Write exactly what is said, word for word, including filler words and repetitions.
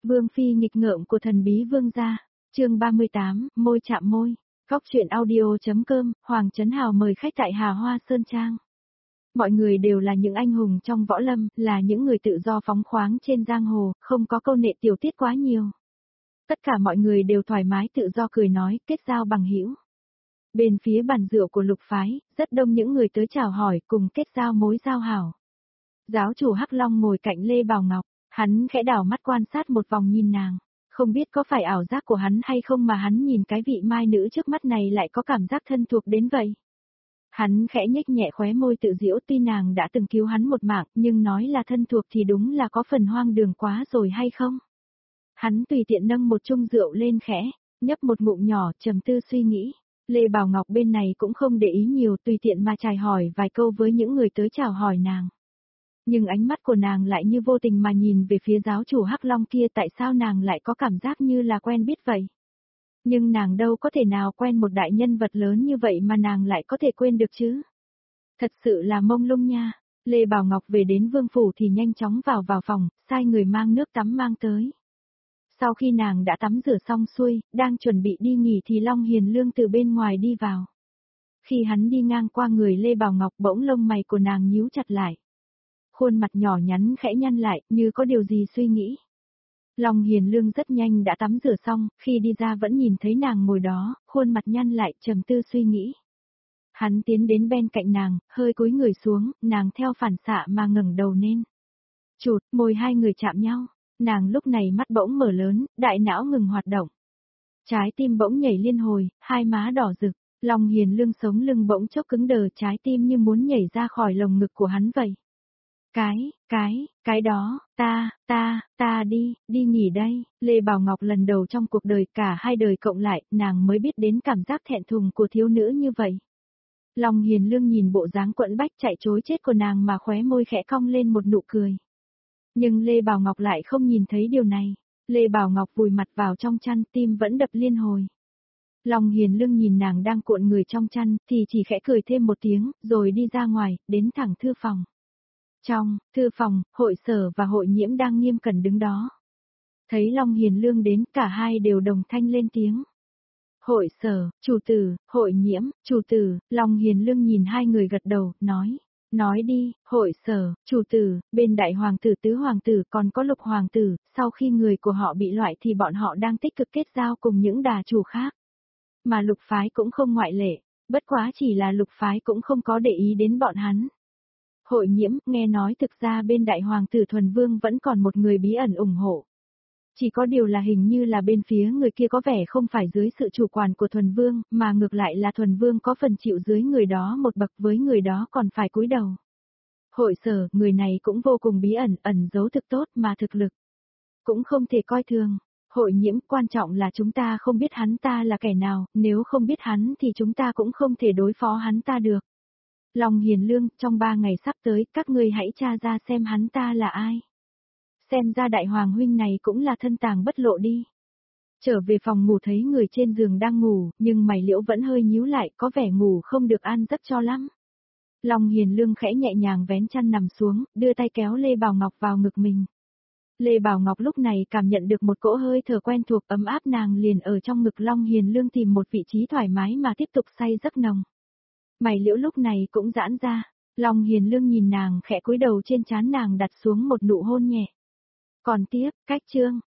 Vương phi nghịch ngợm của thần bí vương gia, chương ba mươi tám, môi chạm môi. Góc truyện audio.com, Hoàng Trấn Hào mời khách tại Hà Hoa Sơn Trang. Mọi người đều là những anh hùng trong võ lâm, là những người tự do phóng khoáng trên giang hồ, không có câu nệ tiểu tiết quá nhiều. Tất cả mọi người đều thoải mái tự do cười nói, kết giao bằng hữu. Bên phía bàn rượu của Lục phái, rất đông những người tới chào hỏi cùng kết giao mối giao hảo. Giáo chủ Hắc Long ngồi cạnh Lê Bào Ngọc, hắn khẽ đảo mắt quan sát một vòng nhìn nàng. Không biết có phải ảo giác của hắn hay không mà hắn nhìn cái vị mai nữ trước mắt này lại có cảm giác thân thuộc đến vậy. Hắn khẽ nhếch nhẹ khóe môi tự giễu, tuy nàng đã từng cứu hắn một mạng, nhưng nói là thân thuộc thì đúng là có phần hoang đường quá rồi hay không? Hắn tùy tiện nâng một chung rượu lên khẽ, nhấp một ngụm nhỏ, trầm tư suy nghĩ. Lê Bào Ngọc bên này cũng không để ý nhiều, tùy tiện mà chài hỏi vài câu với những người tới chào hỏi nàng. Nhưng ánh mắt của nàng lại như vô tình mà nhìn về phía giáo chủ Hắc Long kia, tại sao nàng lại có cảm giác như là quen biết vậy? Nhưng nàng đâu có thể nào quen một đại nhân vật lớn như vậy mà nàng lại có thể quên được chứ? Thật sự là mông lung nha. Lê Bào Ngọc về đến vương phủ thì nhanh chóng vào vào phòng, sai người mang nước tắm mang tới. Sau khi nàng đã tắm rửa xong xuôi, đang chuẩn bị đi nghỉ thì Long Hiền Lương từ bên ngoài đi vào. Khi hắn đi ngang qua người Lê Bào Ngọc, bỗng lông mày của nàng nhíu chặt lại. Khuôn mặt nhỏ nhắn khẽ nhăn lại, như có điều gì suy nghĩ. Long Hiền Lương rất nhanh đã tắm rửa xong, khi đi ra vẫn nhìn thấy nàng ngồi đó, khuôn mặt nhăn lại, trầm tư suy nghĩ. Hắn tiến đến bên cạnh nàng, hơi cúi người xuống, nàng theo phản xạ mà ngẩng đầu lên. Chụt, môi hai người chạm nhau, nàng lúc này mắt bỗng mở lớn, đại não ngừng hoạt động. Trái tim bỗng nhảy liên hồi, hai má đỏ rực, Long Hiền Lương sống lưng bỗng chốc cứng đờ, trái tim như muốn nhảy ra khỏi lồng ngực của hắn vậy. Cái, cái, cái đó, ta, ta, ta đi, đi nghỉ đây. Lê Bào Ngọc lần đầu trong cuộc đời, cả hai đời cộng lại, nàng mới biết đến cảm giác thẹn thùng của thiếu nữ như vậy. Long Hiền Lương nhìn bộ dáng quẫn bách chạy trối chết của nàng mà khóe môi khẽ cong lên một nụ cười. Nhưng Lê Bào Ngọc lại không nhìn thấy điều này. Lê Bào Ngọc vùi mặt vào trong chăn, tim vẫn đập liên hồi. Long Hiền Lương nhìn nàng đang cuộn người trong chăn, thì chỉ khẽ cười thêm một tiếng, rồi đi ra ngoài, đến thẳng thư phòng. Trong thư phòng, Hội Sở và Hội Nhiễm đang nghiêm cẩn đứng đó. Thấy Long Hiền Lương đến, cả hai đều đồng thanh lên tiếng. Hội Sở, chủ tử, Hội Nhiễm, chủ tử. Long Hiền Lương nhìn hai người gật đầu, nói. Nói đi, Hội Sở, chủ tử, bên đại hoàng tử tứ hoàng tử còn có lục hoàng tử, sau khi người của họ bị loại thì bọn họ đang tích cực kết giao cùng những đà chủ khác. Mà lục phái cũng không ngoại lệ, bất quá chỉ là lục phái cũng không có để ý đến bọn hắn. Hội Nhiễm, nghe nói thực ra bên đại hoàng tử Thuần Vương vẫn còn một người bí ẩn ủng hộ. Chỉ có điều là hình như là bên phía người kia có vẻ không phải dưới sự chủ quản của Thuần Vương, mà ngược lại là Thuần Vương có phần chịu dưới người đó một bậc, với người đó còn phải cúi đầu. Hội Sở, người này cũng vô cùng bí ẩn, ẩn giấu thực tốt mà thực lực cũng không thể coi thường. Hội Nhiễm, quan trọng là chúng ta không biết hắn ta là kẻ nào, nếu không biết hắn thì chúng ta cũng không thể đối phó hắn ta được. Long Hiền Lương, trong ba ngày sắp tới, các ngươi hãy tra ra xem hắn ta là ai. Xem ra đại hoàng huynh này cũng là thân tàng bất lộ đi. Trở về phòng ngủ thấy người trên giường đang ngủ, nhưng mày liễu vẫn hơi nhíu lại, có vẻ ngủ không được an giấc cho lắm. Long Hiền Lương khẽ nhẹ nhàng vén chăn nằm xuống, đưa tay kéo Lê Bào Ngọc vào ngực mình. Lê Bào Ngọc lúc này cảm nhận được một cỗ hơi thở quen thuộc ấm áp, nàng liền ở trong ngực Long Hiền Lương tìm một vị trí thoải mái mà tiếp tục say giấc nồng. Mày liễu lúc này cũng giãn ra, Long Hiền Lương nhìn nàng khẽ cúi đầu trên trán nàng đặt xuống một nụ hôn nhẹ. Còn tiếp, cách chương,